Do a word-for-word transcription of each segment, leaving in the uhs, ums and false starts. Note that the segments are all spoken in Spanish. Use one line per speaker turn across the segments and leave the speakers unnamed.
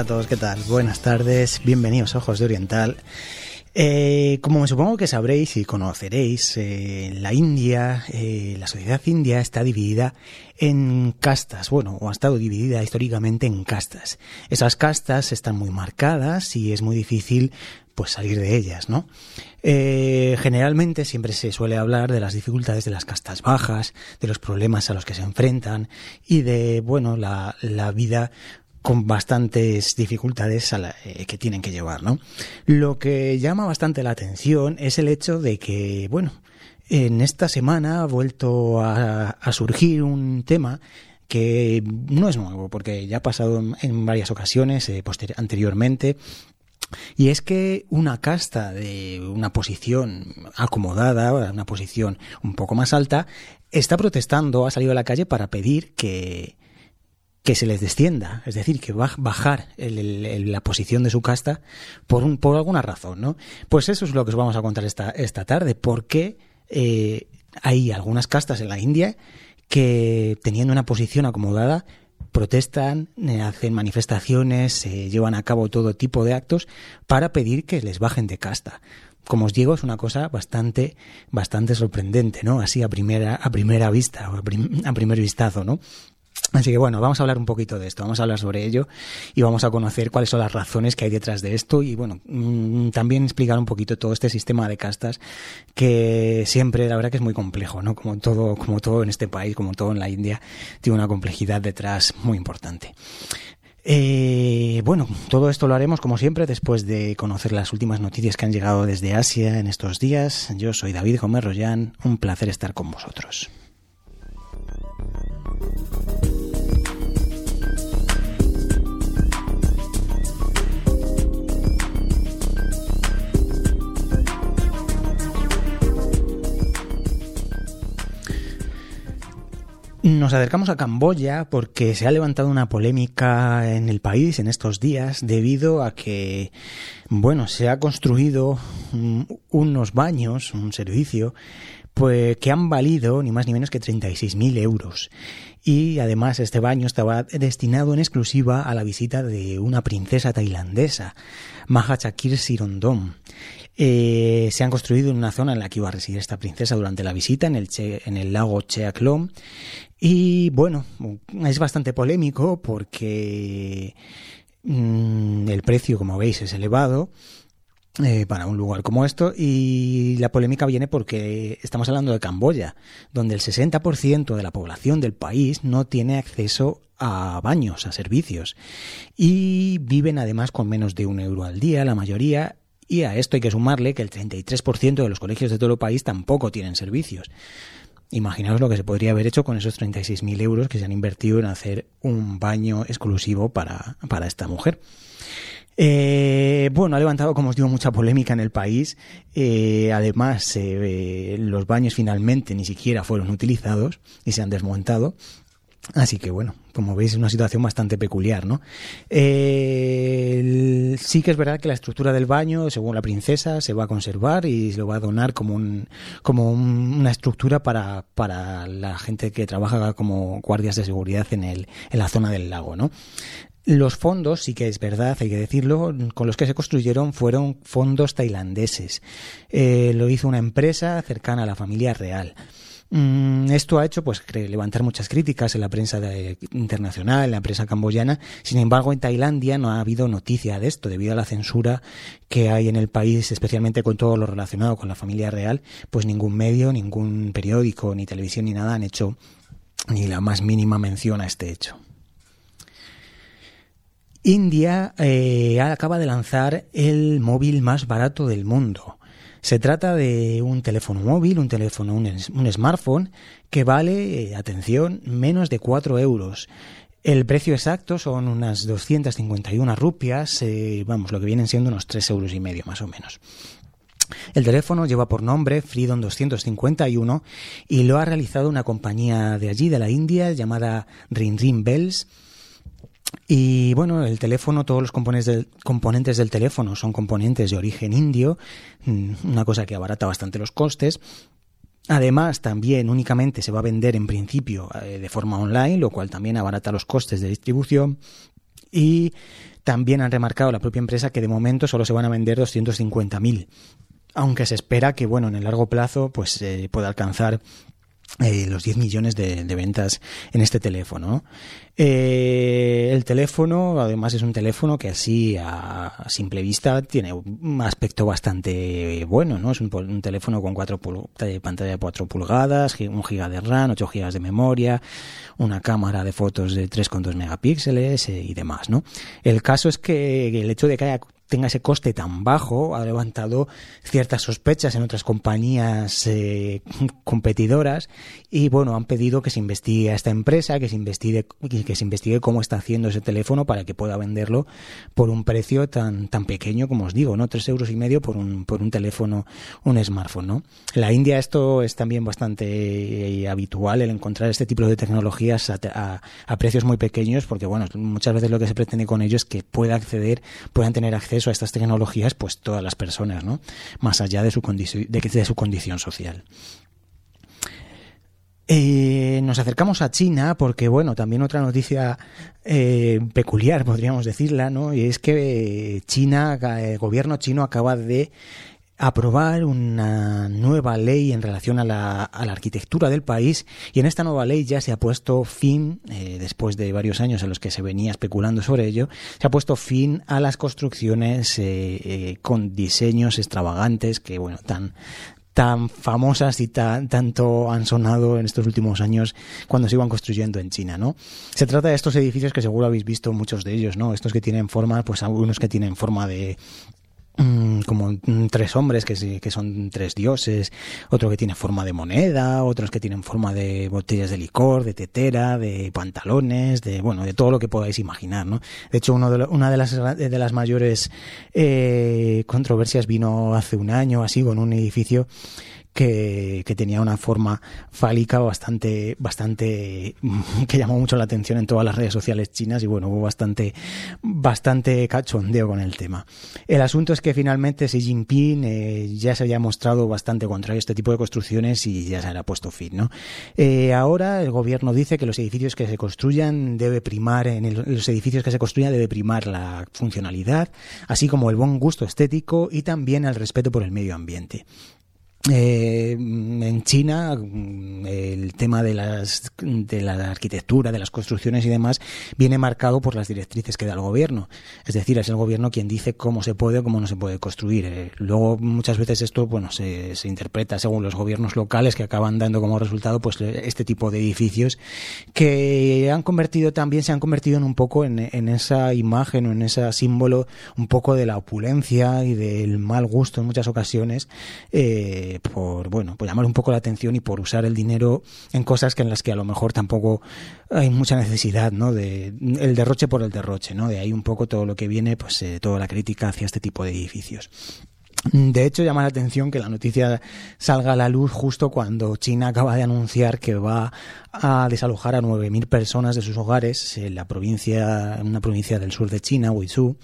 a todos, ¿qué tal? Buenas tardes, bienvenidos a Ojos de Oriental. Eh, como me supongo que sabréis y conoceréis, eh, la India, eh, la sociedad india está dividida en castas, bueno, o ha estado dividida históricamente en castas. Esas castas están muy marcadas y es muy difícil pues salir de ellas, ¿no? Eh, generalmente siempre se suele hablar de las dificultades de las castas bajas, de los problemas a los que se enfrentan y de, bueno, la, la vida con bastantes dificultades a la, eh, que tienen que llevar, ¿no? Lo que llama bastante la atención es el hecho de que, bueno, en esta semana ha vuelto a, a surgir un tema que no es nuevo, porque ya ha pasado en, en varias ocasiones eh, poster- anteriormente, y es que una casta de una posición acomodada, una posición un poco más alta, está protestando, ha salido a la calle para pedir que que se les descienda, es decir, que va a bajar el, el, el, la posición de su casta por un, por alguna razón, ¿no? Pues eso es lo que os vamos a contar esta, esta tarde, porque eh, hay algunas castas en la India que, teniendo una posición acomodada, protestan, eh, hacen manifestaciones, eh, llevan a cabo todo tipo de actos para pedir que les bajen de casta. Como os digo, es una cosa bastante, bastante sorprendente, ¿no? Así a primera, a primera vista, o a, prim, a primer vistazo, ¿no? Así que bueno, vamos a hablar un poquito de esto, vamos a hablar sobre ello y vamos a conocer cuáles son las razones que hay detrás de esto y bueno, mmm, también explicar un poquito todo este sistema de castas que siempre, la verdad que es muy complejo, ¿no? Como todo, como todo en este país, como todo en la India, tiene una complejidad detrás muy importante. Eh, bueno, todo esto lo haremos como siempre después de conocer las últimas noticias que han llegado desde Asia en estos días. Yo soy David Gómez Rollán, un placer estar con vosotros. Nos acercamos a Camboya porque se ha levantado una polémica en el país en estos días debido a que, bueno, se ha construido unos baños, un servicio, pues que han valido ni más ni menos que treinta y seis mil euros. Y además este baño estaba destinado en exclusiva a la visita de una princesa tailandesa, Maha Chakhir Sirindom. Eh, se han construido en una zona en la que iba a residir esta princesa durante la visita, en el, che, en el lago Chea Klom. Y bueno, es bastante polémico porque mmm, el precio, como veis, es elevado eh, para un lugar como esto, y la polémica viene porque estamos hablando de Camboya, donde el sesenta por ciento de la población del país no tiene acceso a baños, a servicios, y viven además con menos de un euro al día, la mayoría. Y a esto hay que sumarle que el treinta y tres por ciento de los colegios de todo el país tampoco tienen servicios. Imaginaos lo que se podría haber hecho con esos treinta y seis mil euros que se han invertido en hacer un baño exclusivo para, para esta mujer. Eh, bueno, ha levantado, como os digo, mucha polémica en el país. Eh, además, eh, los baños finalmente ni siquiera fueron utilizados y se han desmontado. Así que bueno, como veis es una situación bastante peculiar, ¿no? Eh, el, sí que es verdad que la estructura del baño, según la princesa, se va a conservar y se lo va a donar como un, como un, una estructura para, para la gente que trabaja como guardias de seguridad en el, en la zona del lago, ¿no? Los fondos, sí que es verdad, hay que decirlo, con los que se construyeron fueron fondos tailandeses. Eh, lo hizo una empresa cercana a la familia real. Esto ha hecho pues levantar muchas críticas en la prensa de, internacional, en la prensa camboyana. Sin embargo, en Tailandia no ha habido noticia de esto debido a la censura que hay en el país, especialmente con todo lo relacionado con la familia real. Pues ningún medio, ningún periódico, ni televisión ni nada han hecho ni la más mínima mención a este hecho. India eh, acaba de lanzar el móvil más barato del mundo. Se trata de un teléfono móvil, un teléfono, un, un smartphone que vale, eh, atención, menos de cuatro euros. El precio exacto son unas doscientas cincuenta y una rupias, eh, vamos, lo que vienen siendo unos tres euros y medio más o menos. El teléfono lleva por nombre Freedom doscientos cincuenta y uno y lo ha realizado una compañía de allí, de la India, llamada Ring Ring Bells. Y bueno, el teléfono, todos los componentes del, componentes del teléfono son componentes de origen indio, una cosa que abarata bastante los costes. Además, también únicamente se va a vender en principio eh, de forma online, lo cual también abarata los costes de distribución. Y También han remarcado la propia empresa que de momento solo se van a vender doscientos cincuenta mil, aunque se espera que, bueno, en el largo plazo pues eh, pueda alcanzar Eh, los diez millones de, de ventas en este teléfono, ¿no? Eh, el teléfono, además, es un teléfono que así a, a simple vista tiene un aspecto bastante bueno, ¿no? Es un, un teléfono con cuatro pul- de pantalla de cuatro pulgadas, un giga de RAM, ocho gigas de memoria, una cámara de fotos de tres coma dos megapíxeles eh, y demás, ¿no? El caso es que el hecho de que haya tenga ese coste tan bajo ha levantado ciertas sospechas en otras compañías eh, competidoras y bueno, han pedido que se investigue a esta empresa, que se investigue que se investigue cómo está haciendo ese teléfono para que pueda venderlo por un precio tan tan pequeño como os digo, ¿no? Tres euros y medio por un por un teléfono, un smartphone, ¿no? En la India esto es también bastante eh, habitual, el encontrar este tipo de tecnologías a, a, a precios muy pequeños, porque bueno, muchas veces lo que se pretende con ello es que pueda acceder, puedan tener acceso a estas tecnologías pues todas las personas, ¿no? Más allá de su condición de, de su condición social. Eh, nos acercamos a China porque, bueno, también otra noticia eh, peculiar, podríamos decirla, ¿no? Y es que China, el gobierno chino acaba de aprobar una nueva ley en relación a la, a la arquitectura del país, y en esta nueva ley ya se ha puesto fin, eh, después de varios años en los que se venía especulando sobre ello, se ha puesto fin a las construcciones eh, eh, con diseños extravagantes que, bueno, tan tan famosas y tan, tanto han sonado en estos últimos años cuando se iban construyendo en China, ¿no? Se trata de estos edificios que seguro habéis visto muchos de ellos, ¿no? Estos que tienen forma, pues algunos que tienen forma de como tres hombres que, que son tres dioses, otro que tiene forma de moneda, otros que tienen forma de botellas de licor, de tetera, de pantalones, de bueno, de todo lo que podáis imaginar, ¿no? De hecho, uno de lo, una de las de las mayores eh, controversias vino hace un año así con un edificio que, que tenía una forma fálica bastante, bastante, que llamó mucho la atención en todas las redes sociales chinas, y bueno, hubo bastante, bastante cachondeo con el tema. El asunto es que finalmente Xi Jinping eh, ya se había mostrado bastante contrario a este tipo de construcciones y ya se le ha puesto fin, ¿no? Eh, ahora el gobierno dice que los edificios que se construyan debe primar, en, el, en los edificios que se construyan debe primar la funcionalidad, así como el buen gusto estético y también el respeto por el medio ambiente. Eh, en China el tema de las de la arquitectura, de las construcciones y demás viene marcado por las directrices que da el gobierno, es decir, es el gobierno quien dice cómo se puede o cómo no se puede construir. Eh, luego muchas veces esto bueno se, se interpreta según los gobiernos locales, que acaban dando como resultado pues este tipo de edificios que han convertido también se han convertido en un poco en, en esa imagen o en ese símbolo un poco de la opulencia y del mal gusto en muchas ocasiones, eh, por bueno por llamar un poco la atención y por usar el dinero en cosas que en las que a lo mejor tampoco hay mucha necesidad, ¿no? De el derroche por el derroche, ¿no? De ahí un poco todo lo que viene, pues eh, toda la crítica hacia este tipo de edificios. De hecho, llama la atención que la noticia salga a la luz justo cuando China acaba de anunciar que va a desalojar a nueve mil personas de sus hogares en la provincia, en una provincia del sur de China, Guizhou,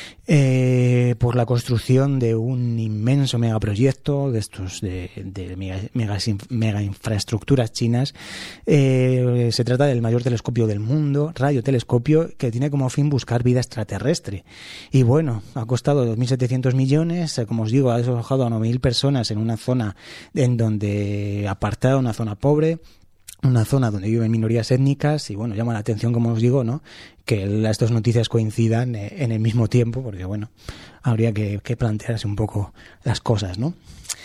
eh, por la construcción de un inmenso megaproyecto de estos de, de mega, mega, mega infraestructuras chinas. Eh, se trata del mayor telescopio del mundo, radiotelescopio, que tiene como fin buscar vida extraterrestre. Y bueno, ha costado dos mil setecientos millones, como os digo, ha desalojado a nueve mil personas en una zona en donde apartada, una zona pobre, una zona donde viven minorías étnicas, y bueno, llama la atención, como os digo, ¿no?, que estas noticias coincidan en el mismo tiempo, porque bueno, habría que, que plantearse un poco las cosas, ¿no?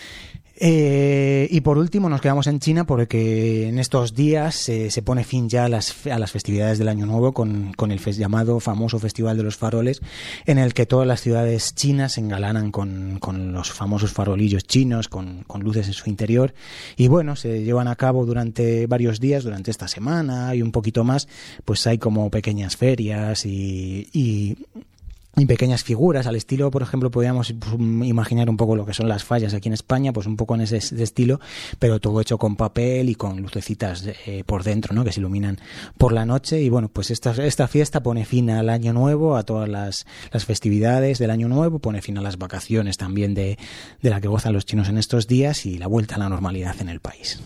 Eh, y por último nos quedamos en China porque en estos días eh, se pone fin ya a las, a las festividades del Año Nuevo con, con el fes, llamado famoso Festival de los Faroles, en el que todas las ciudades chinas se engalanan con, con los famosos farolillos chinos, con, con luces en su interior, y bueno, se llevan a cabo durante varios días, durante esta semana y un poquito más, pues hay como pequeñas ferias y... y y pequeñas figuras al estilo, por ejemplo, podríamos pues, imaginar un poco lo que son las fallas aquí en España, pues un poco en ese, ese estilo, pero todo hecho con papel y con lucecitas eh, por dentro, ¿no?, que se iluminan por la noche. Y bueno, pues esta, esta fiesta pone fin al Año Nuevo, a todas las, las festividades del Año Nuevo, pone fin a las vacaciones también de, de la que gozan los chinos en estos días, y la vuelta a la normalidad en el país.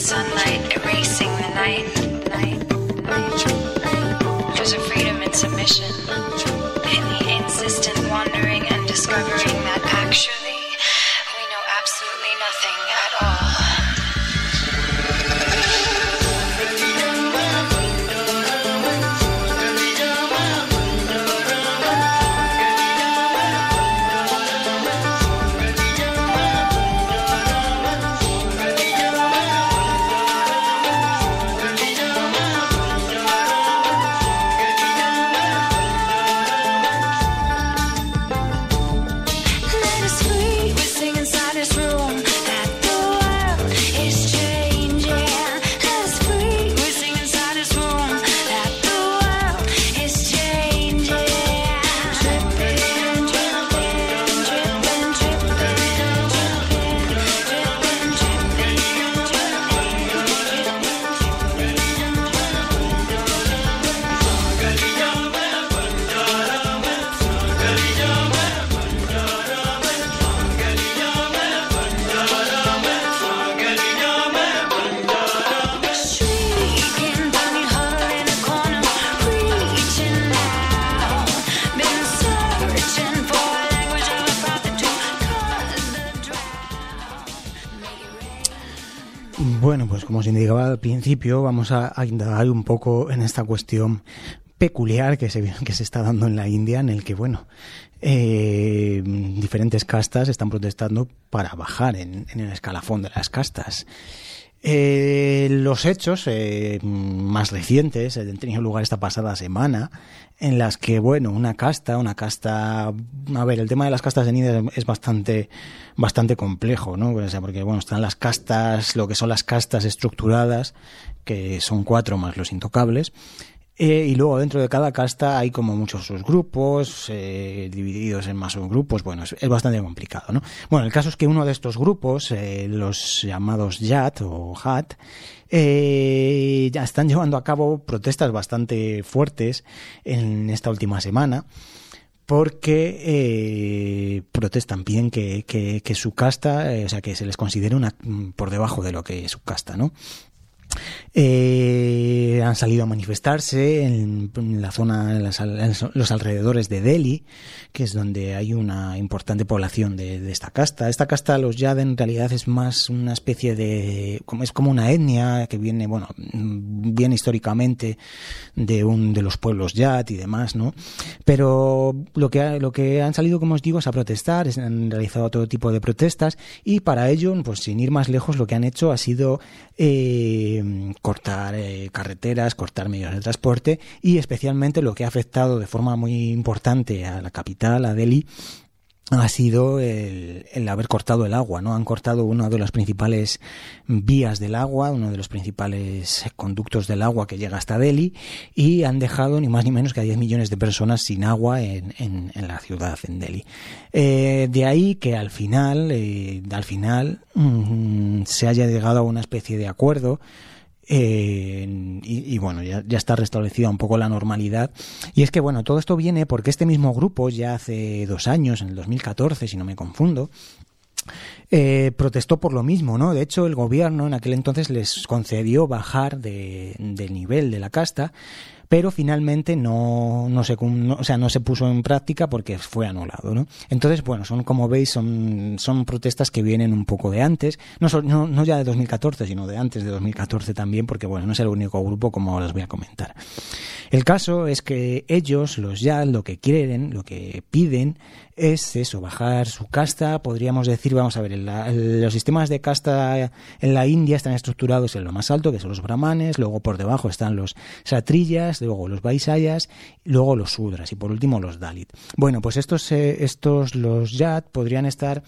sunlight, erasing the night, night, night. There's a freedom in submission, in the insistent wandering and discovering that actually we know absolutely nothing at all.
Bueno, pues como os indicaba al principio, vamos a, a indagar un poco en esta cuestión peculiar que se, que se está dando en la India, en el que, bueno, eh, diferentes castas están protestando para bajar en, en el escalafón de las castas. Eh, los hechos eh, más recientes han tenido lugar esta pasada semana, en las que, bueno, una casta, una casta, a ver, el tema de las castas en India es bastante, bastante complejo, ¿no? O sea, porque, bueno, están las castas, lo que son las castas estructuradas, que son cuatro más los intocables. Eh, y luego dentro de cada casta hay como muchos subgrupos, eh, divididos en más subgrupos. Bueno, es, es bastante complicado, ¿no? Bueno, el caso es que uno de estos grupos, eh, los llamados Jat o Hat, eh, ya están llevando a cabo protestas bastante fuertes en esta última semana, porque eh, protestan, piden que, que, que su casta, eh, o sea, que se les considere una por debajo de lo que es su casta, ¿no? Eh, han salido a manifestarse en, en la zona, en, las, en los alrededores de Delhi, que es donde hay una importante población de, de esta casta. Esta casta, los Yad, en realidad es más una especie de, como es como una etnia que viene, bueno, viene históricamente de un de los pueblos Yad y demás, ¿no? Pero lo que ha, lo que han salido, como os digo, es a protestar, es, han realizado todo tipo de protestas, y para ello, pues sin ir más lejos, lo que han hecho ha sido eh, cortar eh, carreteras, cortar medios de transporte, y especialmente lo que ha afectado de forma muy importante a la capital, a Delhi, ha sido el, el haber cortado el agua, ¿no? Han cortado una de las principales vías del agua, uno de los principales conductos del agua que llega hasta Delhi, y han dejado ni más ni menos que a diez millones de personas sin agua en, en, en la ciudad, en Delhi. Eh, de ahí que al final, eh, al final mmm, se haya llegado a una especie de acuerdo. Eh, y, y bueno, ya, ya está restablecida un poco la normalidad. Y es que, bueno, todo esto viene porque este mismo grupo ya hace dos años, en el dos mil catorce, si no me confundo, eh, protestó por lo mismo, ¿no? De hecho, el gobierno en aquel entonces les concedió bajar de, del nivel de la casta, pero finalmente no, no se, no, o sea, no se puso en práctica porque fue anulado, ¿no? Entonces, bueno, son, como veis, son, son protestas que vienen un poco de antes, no, no, no ya de dos mil catorce, sino de antes de dos mil catorce también, porque, bueno, no es el único grupo, como os voy a comentar. El caso es que ellos, los Yad, lo que quieren, lo que piden es eso, bajar su casta. Podríamos decir, vamos a ver, en la, en los sistemas de casta en la India están estructurados en lo más alto, que son los brahmanes, luego por debajo están los kshatriyas, luego los vaishyas, luego los sudras y por último los dalit. Bueno, pues estos, eh, estos los Yad podrían estar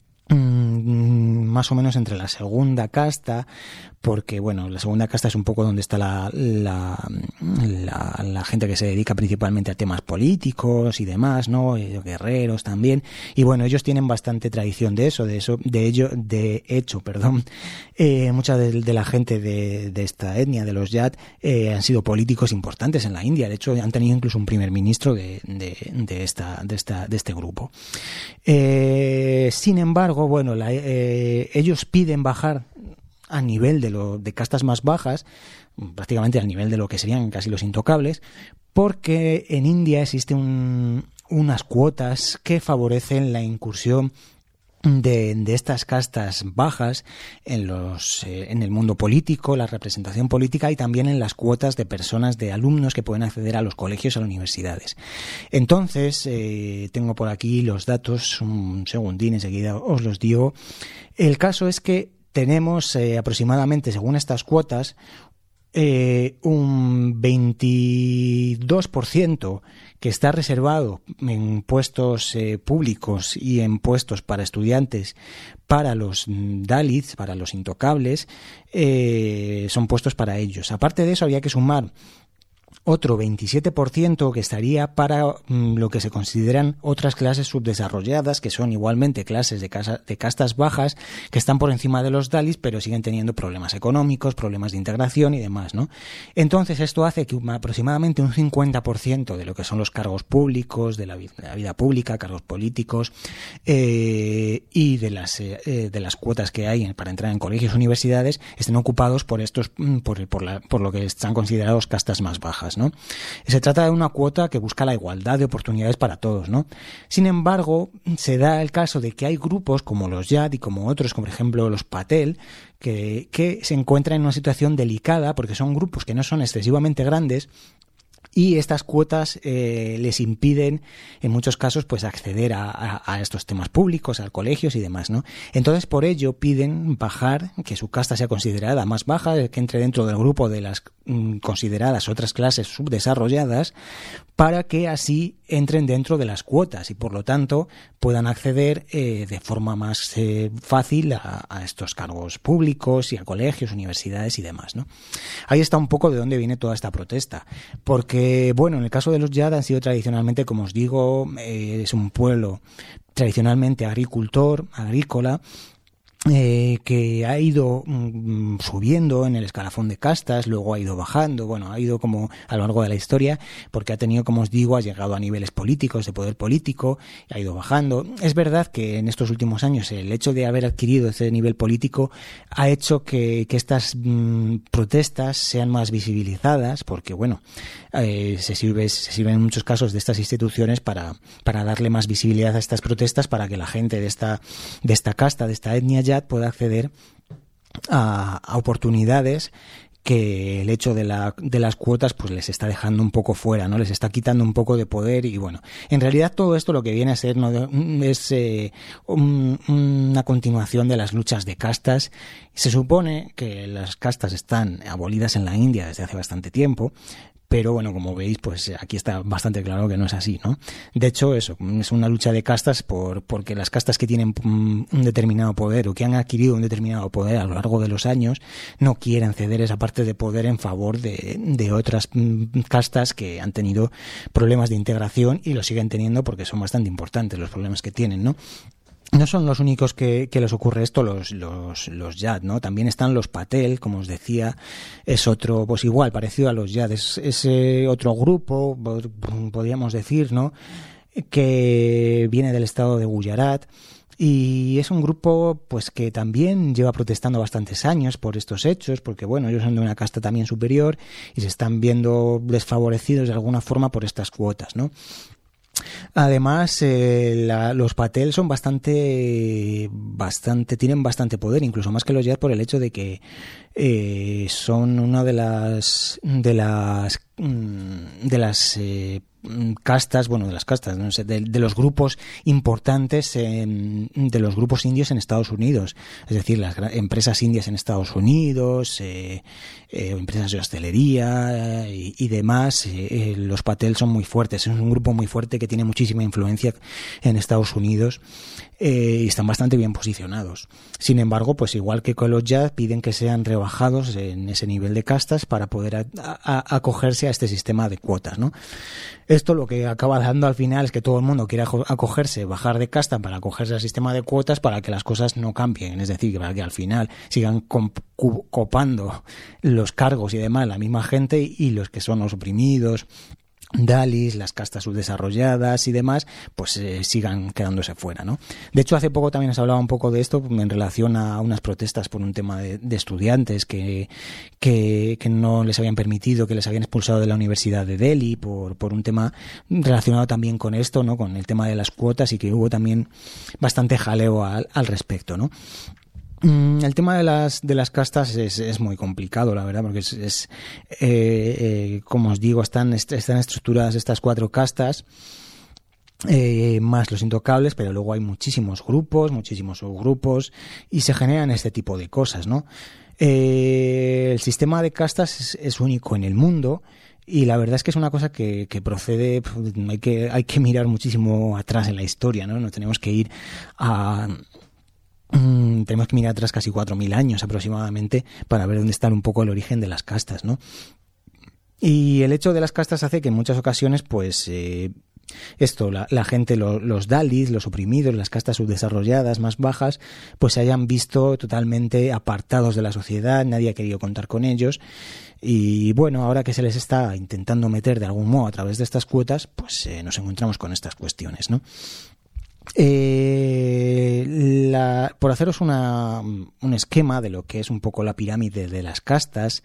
mmm, más o menos entre la segunda casta, porque, bueno, la segunda casta es un poco donde está la, la, la, la gente que se dedica principalmente a temas políticos y demás, ¿no? Guerreros también. Y bueno, ellos tienen bastante tradición de eso, de eso, de ello, de hecho, perdón. Eh, mucha de, de la gente de, de esta etnia, de los Yad, eh, han sido políticos importantes en la India. De hecho, han tenido incluso un primer ministro de, de, de esta, de esta, de este grupo. Eh, sin embargo, bueno, la, eh, ellos piden bajar a nivel de, lo, de castas más bajas, prácticamente al nivel de lo que serían casi los intocables, porque en India existe un, unas cuotas que favorecen la incursión De, de estas castas bajas en los eh, en el mundo político, la representación política y también en las cuotas de personas, de alumnos que pueden acceder a los colegios, a las universidades. Entonces, eh, tengo por aquí los datos, un segundín, enseguida os los digo. El caso es que tenemos eh, aproximadamente, según estas cuotas, eh, un veintidós por ciento que está reservado en puestos eh, públicos y en puestos para estudiantes para los Dalits, para los intocables, eh, son puestos para ellos. Aparte de eso, había que sumar otro veintisiete por ciento que estaría para mm, lo que se consideran otras clases subdesarrolladas, que son igualmente clases de, casa, de castas bajas, que están por encima de los Dalits, pero siguen teniendo problemas económicos, problemas de integración y demás, ¿no? Entonces, esto hace que un, aproximadamente un cincuenta por ciento de lo que son los cargos públicos, de la, de la vida pública, cargos políticos, eh, y de las, eh, de las cuotas que hay para entrar en colegios y universidades, estén ocupados por estos, por, por, la, por lo que están considerados castas más bajas, ¿no? Se trata de una cuota que busca la igualdad de oportunidades para todos, ¿no? Sin embargo, se da el caso de que hay grupos como los Yat y como otros, como por ejemplo los Patel, que, que se encuentran en una situación delicada porque son grupos que no son excesivamente grandes y estas cuotas eh, les impiden, en muchos casos, pues acceder a, a, a estos temas públicos, a colegios y demás, ¿no? Entonces, por ello, piden bajar, que su casta sea considerada más baja, que entre dentro del grupo de las mm, consideradas otras clases subdesarrolladas, para que así entren dentro de las cuotas y, por lo tanto, puedan acceder eh, de forma más eh, fácil a, a estos cargos públicos y a colegios, universidades y demás, ¿no? Ahí está un poco de dónde viene toda esta protesta, porque, bueno, en el caso de los Yat han sido tradicionalmente, como os digo, eh, es un pueblo tradicionalmente agricultor, agrícola, Eh, que ha ido mm, subiendo en el escalafón de castas, luego ha ido bajando, bueno, ha ido como a lo largo de la historia, porque ha tenido, como os digo, ha llegado a niveles políticos, de poder político, ha ido bajando. Es verdad que en estos últimos años el hecho de haber adquirido ese nivel político ha hecho que, que estas mm, protestas sean más visibilizadas, porque, bueno, eh, se sirve, se sirven en muchos casos de estas instituciones para, para darle más visibilidad a estas protestas, para que la gente de esta, de esta casta, de esta etnia Yat pueda acceder a, a oportunidades que el hecho de, la, de las cuotas pues les está dejando un poco fuera, ¿no? Les está quitando un poco de poder y, bueno, en realidad todo esto lo que viene a ser, ¿no?, es eh, un, una continuación de las luchas de castas. Se supone que las castas están abolidas en la India desde hace bastante tiempo, pero, bueno, como veis, pues aquí está bastante claro que no es así, ¿no? De hecho, eso, es una lucha de castas por porque las castas que tienen un determinado poder o que han adquirido un determinado poder a lo largo de los años no quieren ceder esa parte de poder en favor de, de otras castas que han tenido problemas de integración y lo siguen teniendo porque son bastante importantes los problemas que tienen, ¿no? No son los únicos que, que les ocurre esto, los, los, los Yat, ¿no? También están los Patel, como os decía, es otro, pues igual, parecido a los Yat, es ese otro grupo, podríamos decir, ¿no?, que viene del estado de Gujarat y es un grupo, pues, que también lleva protestando bastantes años por estos hechos, porque, bueno, ellos son de una casta también superior y se están viendo desfavorecidos de alguna forma por estas cuotas, ¿no? Además, eh, la, los Patel son bastante, bastante, tienen bastante poder, incluso más que los Yat, por el hecho de que eh, son una de las, de las, de las eh, castas, bueno, de las castas, no sé, de, de los grupos importantes, en, de los grupos indios en Estados Unidos, es decir, las empresas indias en Estados Unidos, eh, eh, empresas de hostelería eh, y, y demás. Eh, los Patel son muy fuertes, es un grupo muy fuerte que tiene muchísima influencia en Estados Unidos eh, y están bastante bien posicionados. Sin embargo, pues igual que con los Yat, piden que sean rebajados en ese nivel de castas para poder a, a, acogerse a este sistema de cuotas, ¿no? Esto lo que acaba dando al final es que todo el mundo quiere acogerse, bajar de casta para acogerse al sistema de cuotas para que las cosas no cambien, es decir, para que al final sigan copando los cargos y demás la misma gente y los que son los oprimidos Dalits, las castas subdesarrolladas y demás, pues eh, sigan quedándose fuera, ¿no? De hecho, hace poco también se hablaba un poco de esto en relación a unas protestas por un tema de, de estudiantes que, que, que no les habían permitido, que les habían expulsado de la Universidad de Delhi por, por un tema relacionado también con esto, ¿no? Con el tema de las cuotas, y que hubo también bastante jaleo al, al respecto, ¿no? El tema de las de las castas es, es muy complicado, la verdad, porque es, es eh, eh, como os digo, están están estructuradas estas cuatro castas, eh, más los intocables, pero luego hay muchísimos grupos, muchísimos subgrupos, y se generan este tipo de cosas, ¿no? Eh, el sistema de castas es, es único en el mundo. Y la verdad es que es una cosa que, que procede, hay que hay que mirar muchísimo atrás en la historia, ¿no? No tenemos que ir a Mm, tenemos que mirar atrás casi cuatro mil años aproximadamente para ver dónde está un poco el origen de las castas, ¿no? Y el hecho de las castas hace que en muchas ocasiones, pues, eh, esto, la, la gente, lo, los Dalits, los oprimidos, las castas subdesarrolladas, más bajas, pues se hayan visto totalmente apartados de la sociedad, nadie ha querido contar con ellos. Y bueno, ahora que se les está intentando meter de algún modo a través de estas cuotas, pues eh, nos encontramos con estas cuestiones, ¿no? Eh, la, por haceros una, un esquema de lo que es un poco la pirámide de las castas,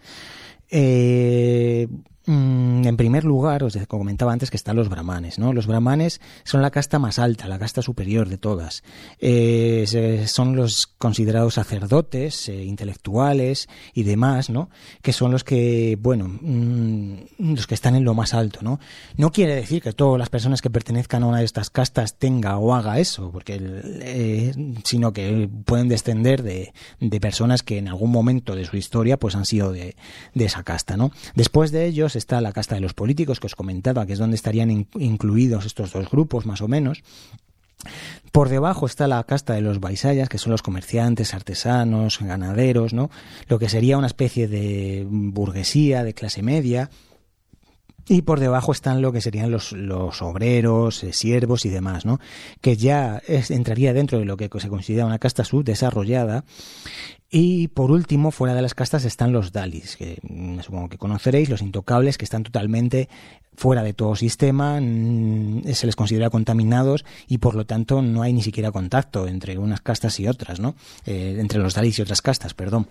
eh, en primer lugar, os comentaba antes que están los brahmanes, ¿no? Los brahmanes son la casta más alta, la casta superior de todas. Eh, son los considerados sacerdotes, eh, intelectuales y demás, ¿no? Que son los que, bueno, mmm, los que están en lo más alto, ¿no? No quiere decir que todas las personas que pertenezcan a una de estas castas tenga o haga eso, porque, eh, sino que pueden descender de, de personas que en algún momento de su historia, pues han sido de, de esa casta, ¿no? Después de ellos está la casta de los políticos, que os comentaba, que es donde estarían in- incluidos estos dos grupos, más o menos. Por debajo está la casta de los vaisayas, que son los comerciantes, artesanos, ganaderos, ¿no? Lo que sería una especie de burguesía, de clase media. Y por debajo están lo que serían los, los obreros, eh, siervos y demás, ¿no? Que ya es, entraría dentro de lo que se considera una casta subdesarrollada. Y por último, fuera de las castas están los Dalits, que supongo que conoceréis, los intocables, que están totalmente fuera de todo sistema, se les considera contaminados y por lo tanto no hay ni siquiera contacto entre unas castas y otras, ¿no? Eh, entre los Dalits y otras castas, perdón.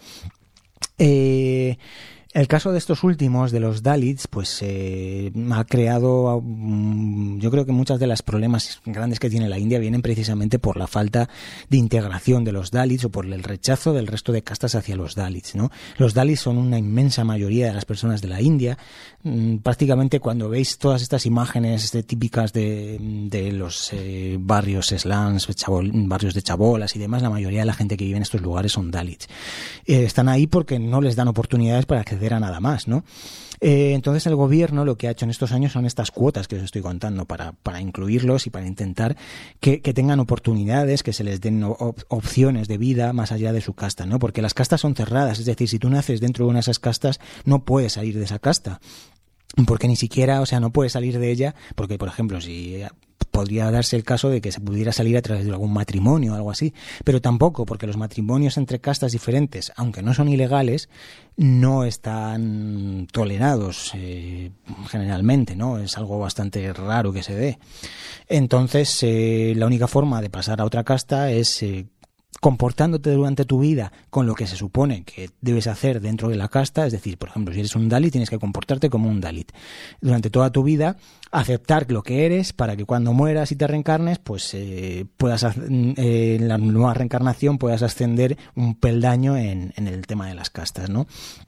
Eh... El caso de estos últimos, de los Dalits, pues eh, ha creado, um, yo creo que muchos de los problemas grandes que tiene la India vienen precisamente por la falta de integración de los Dalits o por el rechazo del resto de castas hacia los Dalits, ¿no? Los Dalits son una inmensa mayoría de las personas de la India. Mm, prácticamente cuando veis todas estas imágenes de, típicas de, de los eh, barrios slums, chabol, barrios de chabolas y demás, la mayoría de la gente que vive en estos lugares son Dalits. Eh, están ahí porque no les dan oportunidades para acceder a nada más, ¿no? Eh, entonces el gobierno lo que ha hecho en estos años son estas cuotas que os estoy contando para, para incluirlos y para intentar que, que tengan oportunidades, que se les den op- opciones de vida más allá de su casta, ¿no? Porque las castas son cerradas, es decir, si tú naces dentro de una de esas castas, no puedes salir de esa casta. Porque ni siquiera, o sea, no puedes salir de ella, porque, por ejemplo, si podría darse el caso de que se pudiera salir a través de algún matrimonio o algo así, pero tampoco, porque los matrimonios entre castas diferentes, aunque no son ilegales, no están tolerados eh, generalmente, ¿no? Es algo bastante raro que se dé. Entonces, eh, la única forma de pasar a otra casta es eh, comportándote durante tu vida con lo que se supone que debes hacer dentro de la casta, es decir, por ejemplo, si eres un Dalit, tienes que comportarte como un Dalit. Durante toda tu vida, aceptar lo que eres para que cuando mueras y te reencarnes, pues eh, puedas, eh, en la nueva reencarnación puedas ascender un peldaño en, en el tema de las castas, ¿no?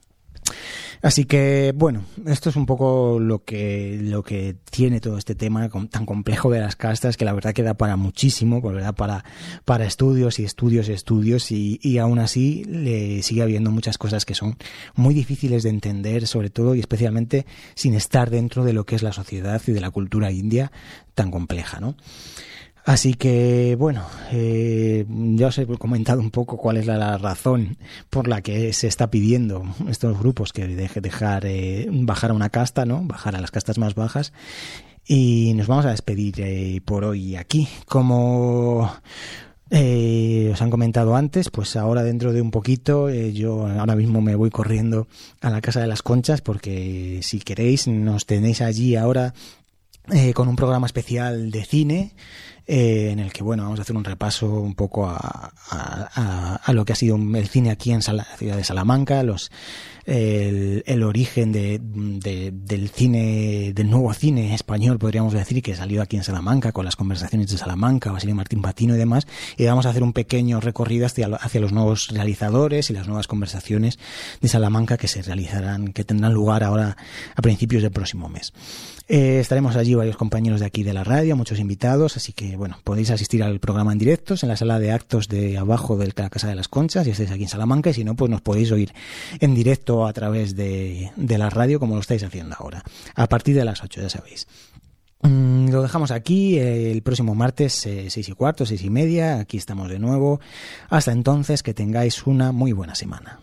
Así que, bueno, esto es un poco lo que lo que tiene todo este tema tan complejo de las castas, que la verdad que da para muchísimo, por verdad, para, para estudios y estudios y estudios, y, y aún así le sigue habiendo muchas cosas que son muy difíciles de entender, sobre todo y especialmente sin estar dentro de lo que es la sociedad y de la cultura india tan compleja, ¿no? Así que, bueno, eh, ya os he comentado un poco cuál es la, la razón por la que se está pidiendo estos grupos que deje dejar eh, bajar a una casta, ¿no? Bajar a las castas más bajas. Y nos vamos a despedir eh, por hoy aquí. Como Eh, os han comentado antes, pues ahora dentro de un poquito, eh, yo ahora mismo me voy corriendo a la Casa de las Conchas, porque si queréis nos tenéis allí ahora eh, con un programa especial de cine, eh, en el que, bueno, vamos a hacer un repaso un poco a, a, a, a lo que ha sido el cine aquí en Sala, la ciudad de Salamanca, los el, el origen de, de, del cine, del nuevo cine español, podríamos decir, que salió aquí en Salamanca con las conversaciones de Salamanca, Basilio Martín Patino y demás, y vamos a hacer un pequeño recorrido hacia, hacia los nuevos realizadores y las nuevas conversaciones de Salamanca que se realizarán, que tendrán lugar ahora a principios del próximo mes. Eh, estaremos allí varios compañeros de aquí de la radio, muchos invitados, así que bueno, podéis asistir al programa en directos en la sala de actos de abajo de la Casa de las Conchas, si estáis aquí en Salamanca, y si no, pues nos podéis oír en directo a través de, de la radio, como lo estáis haciendo ahora, a partir de las ocho, ya sabéis. Mm, lo dejamos aquí, eh, el próximo martes, eh, seis y cuarto, seis y media, aquí estamos de nuevo. Hasta entonces, que tengáis una muy buena semana.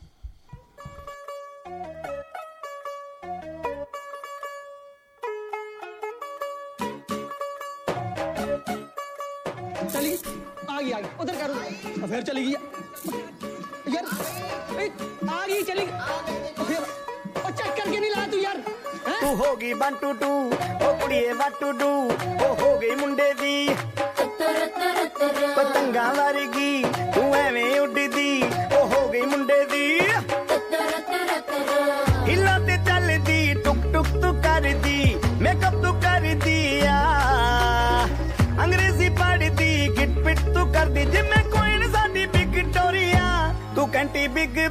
उधर करो फिर चली गई यार आ गई चली फिर और चेक करके नहीं ला तू यार तू होगी वन टू टू ओ कुड़िए वन टू डू ओ हो गई मुंडे दी पतंगा वर्गी तू एवें उड़दी ओ हो गई मुंडे दी हिला ते चल दी टुक टुक तू कर दी मेकअप तू कर दिया अंग्रेजी पढ़ दी गिट पिट तू कर दी जिम्मे कोई न साडी बिग टोरिया तू कंटी बिग